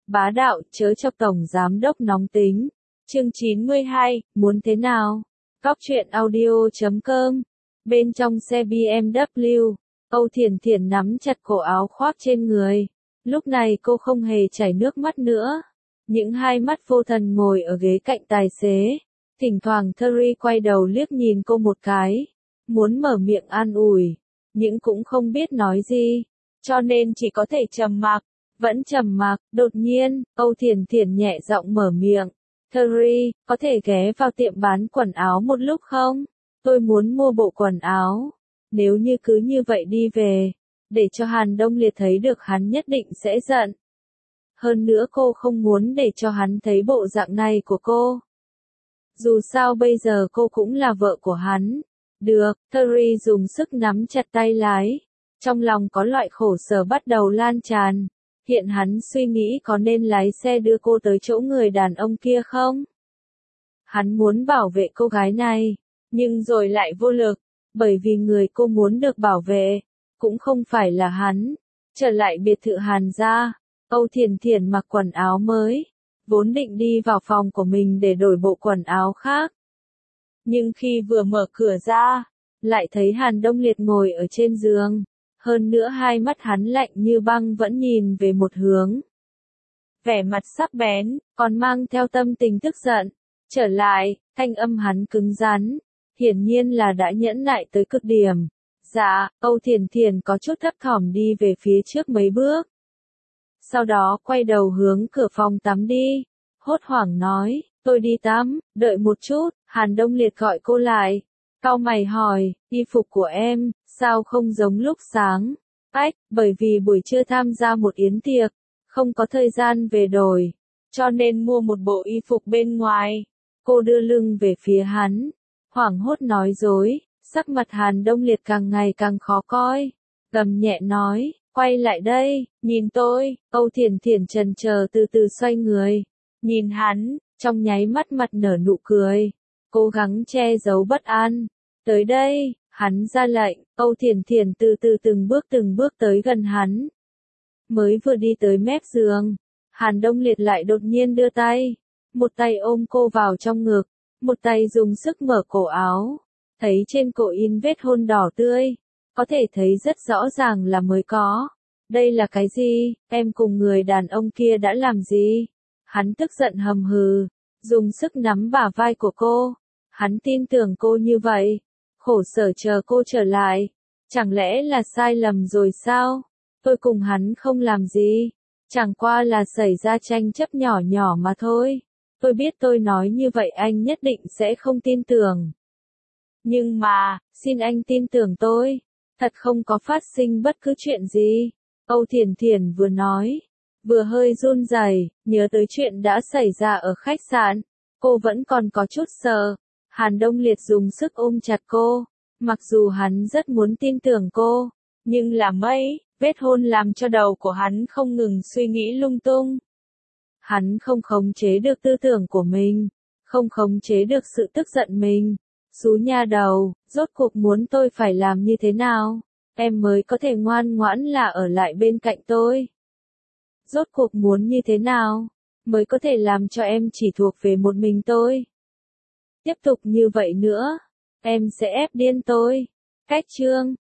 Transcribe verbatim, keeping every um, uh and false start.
Bá đạo, chớ chọc tổng giám đốc nóng tính. Chương chín mươi hai, muốn thế nào? Góc truyện audio chấm com. Bên trong xe bê em vê, Âu Thiển Thiển nắm chặt cổ áo khoác trên người. Lúc này cô không hề chảy nước mắt nữa. Những hai mắt vô thần ngồi ở ghế cạnh tài xế. Thỉnh thoảng Terry quay đầu liếc nhìn cô một cái. Muốn mở miệng an ủi, nhưng cũng không biết nói gì. Cho nên chỉ có thể trầm mặc. Vẫn trầm mặc, đột nhiên, Âu Thiển Thiển nhẹ giọng mở miệng. Terry, có thể ghé vào tiệm bán quần áo một lúc không? Tôi muốn mua bộ quần áo. Nếu như cứ như vậy đi về, để cho Hàn Đông Liệt thấy được hắn nhất định sẽ giận. Hơn nữa cô không muốn để cho hắn thấy bộ dạng này của cô. Dù sao bây giờ cô cũng là vợ của hắn. Được, Terry dùng sức nắm chặt tay lái. Trong lòng có loại khổ sở bắt đầu lan tràn. Hiện hắn suy nghĩ có nên lái xe đưa cô tới chỗ người đàn ông kia không? Hắn muốn bảo vệ cô gái này, nhưng rồi lại vô lực, bởi vì người cô muốn được bảo vệ, cũng không phải là hắn. Trở lại biệt thự Hàn gia, Âu Thiển Thiển mặc quần áo mới, vốn định đi vào phòng của mình để đổi bộ quần áo khác. Nhưng khi vừa mở cửa ra, lại thấy Hàn Đông Liệt ngồi ở trên giường. Hơn nữa hai mắt hắn lạnh như băng vẫn nhìn về một hướng. Vẻ mặt sắc bén, còn mang theo tâm tình tức giận. Trở lại, thanh âm hắn cứng rắn. Hiển nhiên là đã nhẫn nại tới cực điểm. Dạ, Âu Thiển Thiển có chút thấp thỏm đi về phía trước mấy bước. Sau đó quay đầu hướng cửa phòng tắm đi. Hốt hoảng nói, tôi đi tắm, đợi một chút. Hàn Đông Liệt gọi cô lại. Cau mày hỏi, y phục của em, sao không giống lúc sáng? Ách, bởi vì buổi trưa tham gia một yến tiệc, không có thời gian về đổi, cho nên mua một bộ y phục bên ngoài. Cô đưa lưng về phía hắn, hoảng hốt nói dối, sắc mặt Hàn Đông Liệt càng ngày càng khó coi. Gầm nhẹ nói, quay lại đây, nhìn tôi. Âu Thiển Thiển chần chờ từ từ xoay người, nhìn hắn, trong nháy mắt mặt nở nụ cười. Cố gắng che giấu bất an. Tới đây, hắn ra lệnh, Âu Thiển Thiển từ từ từng bước từng bước tới gần hắn. Mới vừa đi tới mép giường, Hàn Đông Liệt lại đột nhiên đưa tay. Một tay ôm cô vào trong ngực, một tay dùng sức mở cổ áo. Thấy trên cổ in vết hôn đỏ tươi, có thể thấy rất rõ ràng là mới có. Đây là cái gì, em cùng người đàn ông kia đã làm gì? Hắn tức giận hầm hừ, dùng sức nắm bả vai của cô. Hắn tin tưởng cô như vậy, khổ sở chờ cô trở lại. Chẳng lẽ là sai lầm rồi sao? Tôi cùng hắn không làm gì, chẳng qua là xảy ra tranh chấp nhỏ nhỏ mà thôi. Tôi biết tôi nói như vậy anh nhất định sẽ không tin tưởng. Nhưng mà, xin anh tin tưởng tôi, thật không có phát sinh bất cứ chuyện gì. Âu Thiển Thiển vừa nói, vừa hơi run rẩy, nhớ tới chuyện đã xảy ra ở khách sạn. Cô vẫn còn có chút sợ. Hàn Đông Liệt dùng sức ôm chặt cô. Mặc dù hắn rất muốn tin tưởng cô, nhưng là mấy, vết hôn làm cho đầu của hắn không ngừng suy nghĩ lung tung. Hắn không khống chế được tư tưởng của mình, không khống chế được sự tức giận mình. Xú nha đầu, rốt cuộc muốn tôi phải làm như thế nào, em mới có thể ngoan ngoãn là ở lại bên cạnh tôi? Rốt cuộc muốn như thế nào, mới có thể làm cho em chỉ thuộc về một mình tôi? Tiếp tục như vậy nữa, em sẽ ép điên tôi. Cách chương